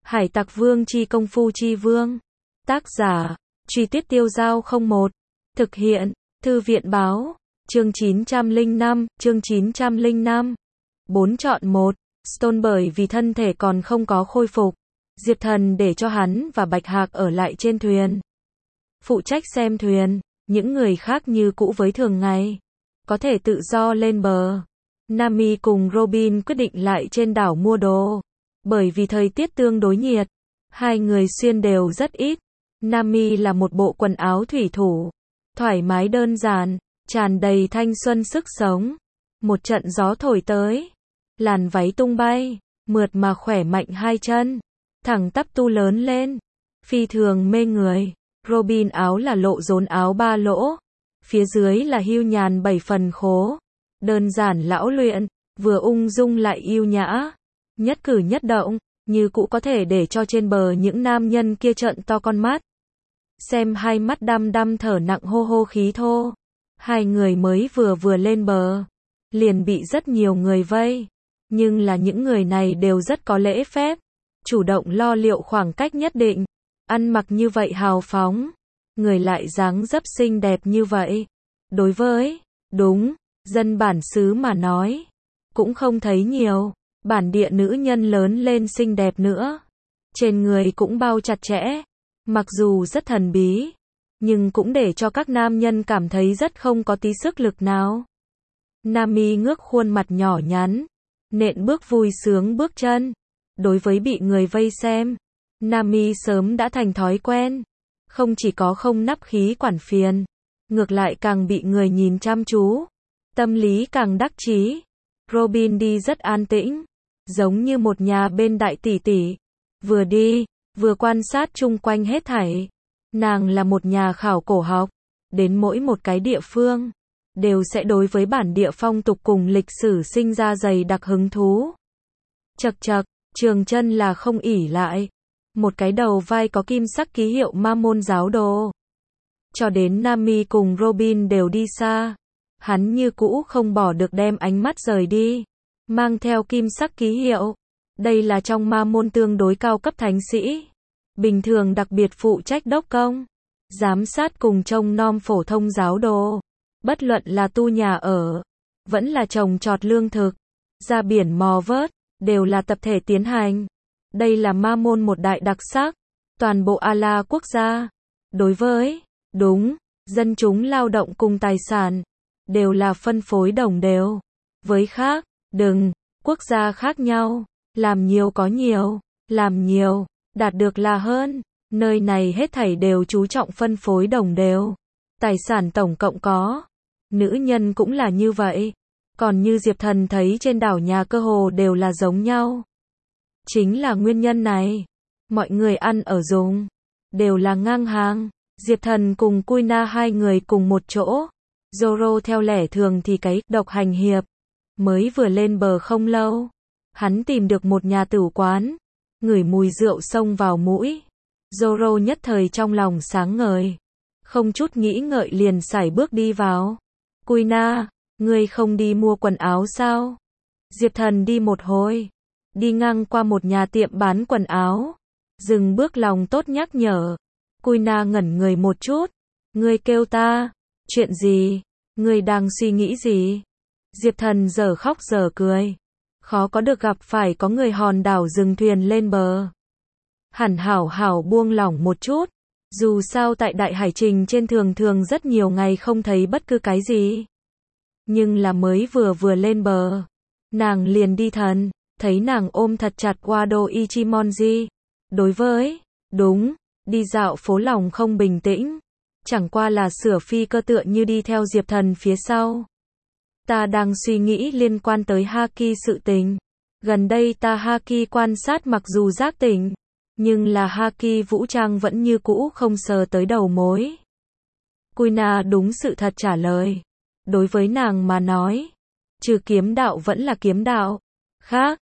Hải Tặc Vương chi công phu chi vương. Tác giả, Truy Tiết Tiêu Dao 01. Thực hiện, Thư viện báo. Chương 905. 4 chọn 1. Stone bởi vì thân thể còn không có khôi phục. Diệp Thần để cho hắn và Bạch Hạc ở lại trên thuyền. Phụ trách xem thuyền, những người khác như cũ với thường ngày. Có thể tự do lên bờ. Nami cùng Robin quyết định lại trên đảo mua đồ. Bởi vì thời tiết tương đối nhiệt, hai người xuyên đều rất ít. Nami là một bộ quần áo thủy thủ, thoải mái đơn giản, tràn đầy thanh xuân sức sống. Một trận gió thổi tới, làn váy tung bay, mượt mà khỏe mạnh hai chân, thẳng tắp tu lớn lên, phi thường mê người. Robin áo là lộ rốn áo 3 lỗ, phía dưới là hưu nhàn 7 phần khố, đơn giản lão luyện, vừa ung dung lại yêu nhã. Nhất cử nhất động, như cũ có thể để cho trên bờ những nam nhân kia trợn to con mắt. Xem hai mắt đăm đăm thở nặng hô hô khí thô. Hai người mới vừa lên bờ, liền bị rất nhiều người vây. Nhưng là những người này đều rất có lễ phép, chủ động lo liệu khoảng cách nhất định. Ăn mặc như vậy hào phóng, người lại dáng dấp xinh đẹp như vậy. Đối với, dân bản xứ mà nói, cũng không thấy nhiều. Bản địa nữ nhân lớn lên xinh đẹp nữa. Trên người cũng bao chặt chẽ. Mặc dù rất thần bí, nhưng cũng để cho các nam nhân cảm thấy rất không có tí sức lực nào. Nami ngước khuôn mặt nhỏ nhắn, nện bước vui sướng bước chân. Đối với bị người vây xem, Nami sớm đã thành thói quen. Không chỉ có không nắp khí quản phiền, ngược lại càng bị người nhìn chăm chú. Tâm lý càng đắc chí. Robin đi rất an tĩnh, giống như một nhà bên đại tỷ tỷ. Vừa đi, vừa quan sát chung quanh hết thảy. Nàng là một nhà khảo cổ học, đến mỗi một cái địa phương, đều sẽ đối với bản địa phong tục cùng lịch sử sinh ra dày đặc hứng thú. Chật chật, trường chân là không ỷ lại. Một cái đầu vai có kim sắc ký hiệu ma môn giáo đồ. Cho đến Nami cùng Robin đều đi xa, hắn như cũ không bỏ được đem ánh mắt rời đi. Mang theo kim sắc ký hiệu. Đây là trong ma môn tương đối cao cấp thánh sĩ. Bình thường đặc biệt phụ trách đốc công, giám sát cùng trông nom phổ thông giáo đồ. Bất luận là tu nhà ở, vẫn là trồng trọt lương thực, ra biển mò vớt, đều là tập thể tiến hành. Đây là ma môn một đại đặc sắc. Toàn bộ A-la quốc gia, đối với, dân chúng lao động cùng tài sản, đều là phân phối đồng đều. Với khác, quốc gia khác nhau, làm nhiều có nhiều, làm nhiều, đạt được là hơn. Nơi này hết thảy đều chú trọng phân phối đồng đều. Tài sản tổng cộng có. Nữ nhân cũng là như vậy. Còn như Diệp Thần thấy trên đảo nhà cơ hồ đều là giống nhau. Chính là nguyên nhân này. Mọi người ăn ở dùng, đều là ngang hàng. Diệp Thần cùng Kuina hai người cùng một chỗ. Zoro theo lẽ thường thì cái độc hành hiệp. Mới vừa lên bờ không lâu, hắn tìm được một nhà tử quán, ngửi mùi rượu xông vào mũi. Zoro nhất thời trong lòng sáng ngời, không chút nghĩ ngợi liền sải bước đi vào. Kuina, ngươi không đi mua quần áo sao? Diệp Thần đi một hồi, đi ngang qua một nhà tiệm bán quần áo, dừng bước lòng tốt nhắc nhở. Kuina ngẩn người một chút, ngươi kêu ta, chuyện gì? Ngươi đang suy nghĩ gì? Diệp Thần giờ khóc giờ cười. Khó có được gặp phải có người hòn đảo dừng thuyền lên bờ. Hẳn hảo buông lỏng một chút. Dù sao tại đại hải trình trên thường rất nhiều ngày không thấy bất cứ cái gì. Nhưng là mới vừa lên bờ, nàng liền đi thần, thấy nàng ôm thật chặt Wado Ichimonji. Đối với, đi dạo phố lòng không bình tĩnh. Chẳng qua là sửa phi cơ tựa như đi theo Diệp Thần phía sau. Ta đang suy nghĩ liên quan tới Haki sự tình. Gần đây ta Haki quan sát mặc dù giác tỉnh, nhưng là Haki vũ trang vẫn như cũ không sờ tới đầu mối. Kuina đúng sự thật trả lời. Đối với nàng mà nói, trừ kiếm đạo vẫn là kiếm đạo. Khác,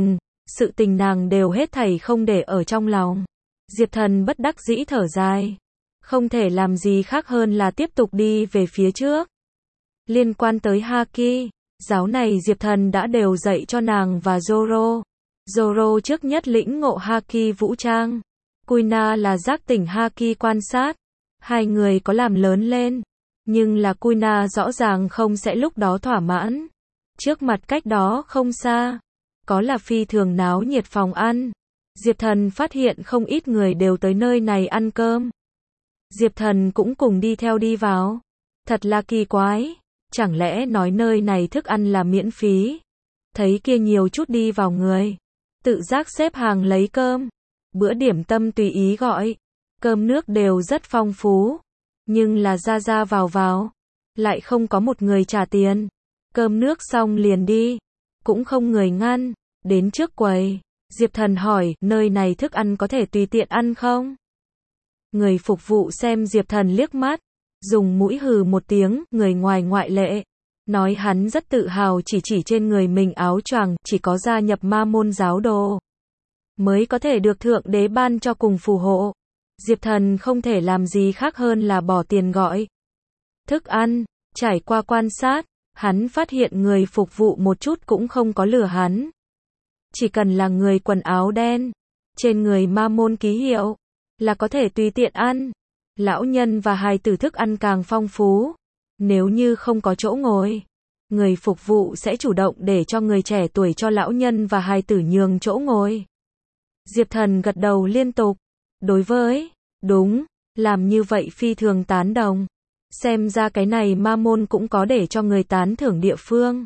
sự tình nàng đều hết thảy không để ở trong lòng. Diệp Thần bất đắc dĩ thở dài. Không thể làm gì khác hơn là tiếp tục đi về phía trước. Liên quan tới Haki, giáo này Diệp Thần đã đều dạy cho nàng và Zoro. Zoro trước nhất lĩnh ngộ Haki vũ trang. Kuina là giác tỉnh Haki quan sát. Hai người có làm lớn lên. Nhưng là Kuina rõ ràng không sẽ lúc đó thỏa mãn. Trước mặt cách đó không xa. Có là phi thường náo nhiệt phòng ăn. Diệp Thần phát hiện không ít người đều tới nơi này ăn cơm. Diệp Thần cũng cùng đi theo đi vào. Thật là kỳ quái. Chẳng lẽ nói nơi này thức ăn là miễn phí? Thấy kia nhiều chút đi vào người. Tự giác xếp hàng lấy cơm. Bữa điểm tâm tùy ý gọi. Cơm nước đều rất phong phú. Nhưng là ra ra vào vào. Lại không có một người trả tiền. Cơm nước xong liền đi. Cũng không người ngăn. Đến trước quầy. Diệp Thần hỏi, nơi này thức ăn có thể tùy tiện ăn không? Người phục vụ xem Diệp Thần liếc mắt. Dùng mũi hừ một tiếng, người ngoài ngoại lệ. Nói hắn rất tự hào chỉ trên người mình áo choàng, chỉ có gia nhập ma môn giáo đồ mới có thể được thượng đế ban cho cùng phù hộ. Diệp Thần không thể làm gì khác hơn là bỏ tiền gọi thức ăn. Trải qua quan sát, hắn phát hiện người phục vụ một chút cũng không có lừa hắn. Chỉ cần là người quần áo đen, trên người ma môn ký hiệu, là có thể tùy tiện ăn. Lão nhân và hài tử thức ăn càng phong phú. Nếu như không có chỗ ngồi, người phục vụ sẽ chủ động để cho người trẻ tuổi cho lão nhân và hài tử nhường chỗ ngồi. Diệp Thần gật đầu liên tục. Đối với, đúng, làm như vậy phi thường tán đồng. Xem ra cái này ma môn cũng có để cho người tán thưởng địa phương.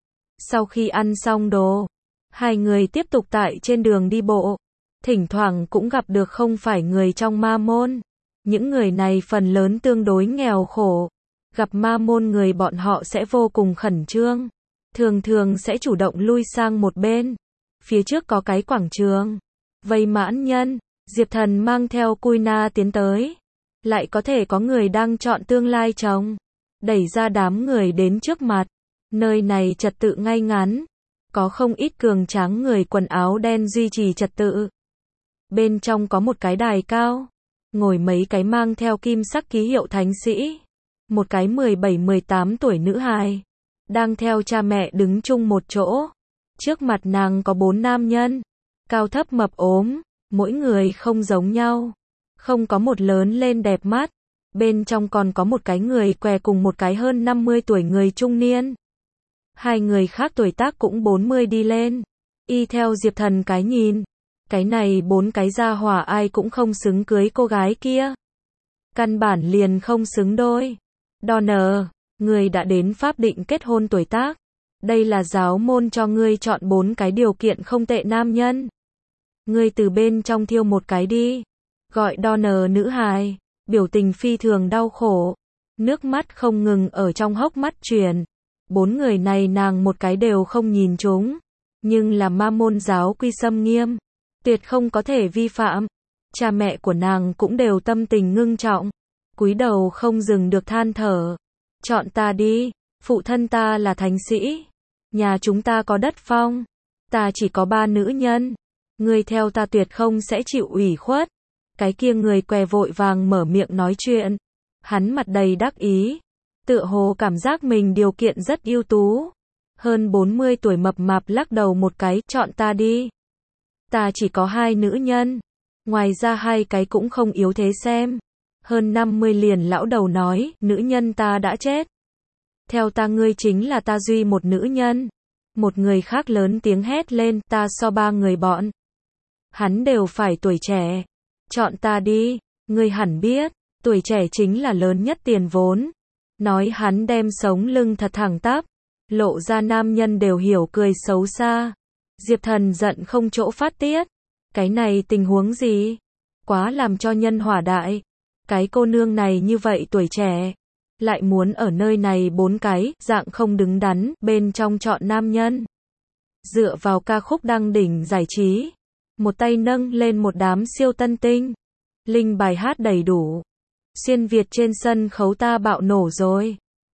Sau khi ăn xong đồ, hai người tiếp tục tại trên đường đi bộ. Thỉnh thoảng cũng gặp được không phải người trong ma môn. Những người này phần lớn tương đối nghèo khổ. Gặp ma môn người bọn họ sẽ vô cùng khẩn trương. Thường thường sẽ chủ động lui sang một bên. Phía trước có cái quảng trường. Vây mãn nhân. Diệp Thần mang theo Kuina tiến tới. Lại có thể có người đang chọn tương lai chồng. Đẩy ra đám người đến trước mặt. Nơi này trật tự ngay ngắn. Có không ít cường tráng người quần áo đen duy trì trật tự. Bên trong có một cái đài cao. Ngồi mấy cái mang theo kim sắc ký hiệu thánh sĩ. Một cái 17-18 tuổi nữ hài. Đang theo cha mẹ đứng chung một chỗ. Trước mặt nàng có 4 nam nhân. Cao thấp mập ốm. Mỗi người không giống nhau. Không có một lớn lên đẹp mắt. Bên trong còn có một cái người què cùng một cái hơn 50 tuổi người trung niên. Hai người khác tuổi tác cũng 40 đi lên. Y theo Diệp Thần cái nhìn. Cái này 4 cái gia hỏa ai cũng không xứng cưới cô gái kia. Căn bản liền không xứng đôi. Donner, người đã đến pháp định kết hôn tuổi tác. Đây là giáo môn cho ngươi chọn 4 cái điều kiện không tệ nam nhân. Ngươi từ bên trong thiêu một cái đi. Gọi Donner nữ hài. Biểu tình phi thường đau khổ. Nước mắt không ngừng ở trong hốc mắt truyền. 4 người này nàng một cái đều không nhìn chúng. Nhưng là ma môn giáo quy xâm nghiêm. Tuyệt không có thể vi phạm. Cha mẹ của nàng cũng đều tâm tình ngưng trọng. Cúi đầu không dừng được than thở. Chọn ta đi. Phụ thân ta là thánh sĩ. Nhà chúng ta có đất phong. Ta chỉ có 3 nữ nhân. Ngươi theo ta tuyệt không sẽ chịu ủy khuất. Cái kia người què vội vàng mở miệng nói chuyện. Hắn mặt đầy đắc ý. Tựa hồ cảm giác mình điều kiện rất ưu tú. Hơn 40 tuổi mập mạp lắc đầu một cái, chọn ta đi. Ta chỉ có 2 nữ nhân. Ngoài ra 2 cái cũng không yếu thế xem. Hơn 50 liền lão đầu nói, nữ nhân ta đã chết. Theo ta ngươi chính là ta duy một nữ nhân. Một người khác lớn tiếng hét lên, ta so 3 người bọn. Hắn đều phải tuổi trẻ. Chọn ta đi, ngươi hẳn biết, tuổi trẻ chính là lớn nhất tiền vốn. Nói hắn đem sống lưng thật thẳng tắp. Lộ ra nam nhân đều hiểu cười xấu xa. Diệp Thần giận không chỗ phát tiết. Cái này tình huống gì? Quá làm cho nhân hỏa đại. Cái cô nương này như vậy tuổi trẻ. Lại muốn ở nơi này 4 cái, dạng không đứng đắn, bên trong chọn nam nhân. Dựa vào ca khúc đăng đỉnh giải trí. Một tay nâng lên một đám siêu tân tinh. Linh bài hát đầy đủ. Xuyên Việt trên sân khấu ta bạo nổ rồi.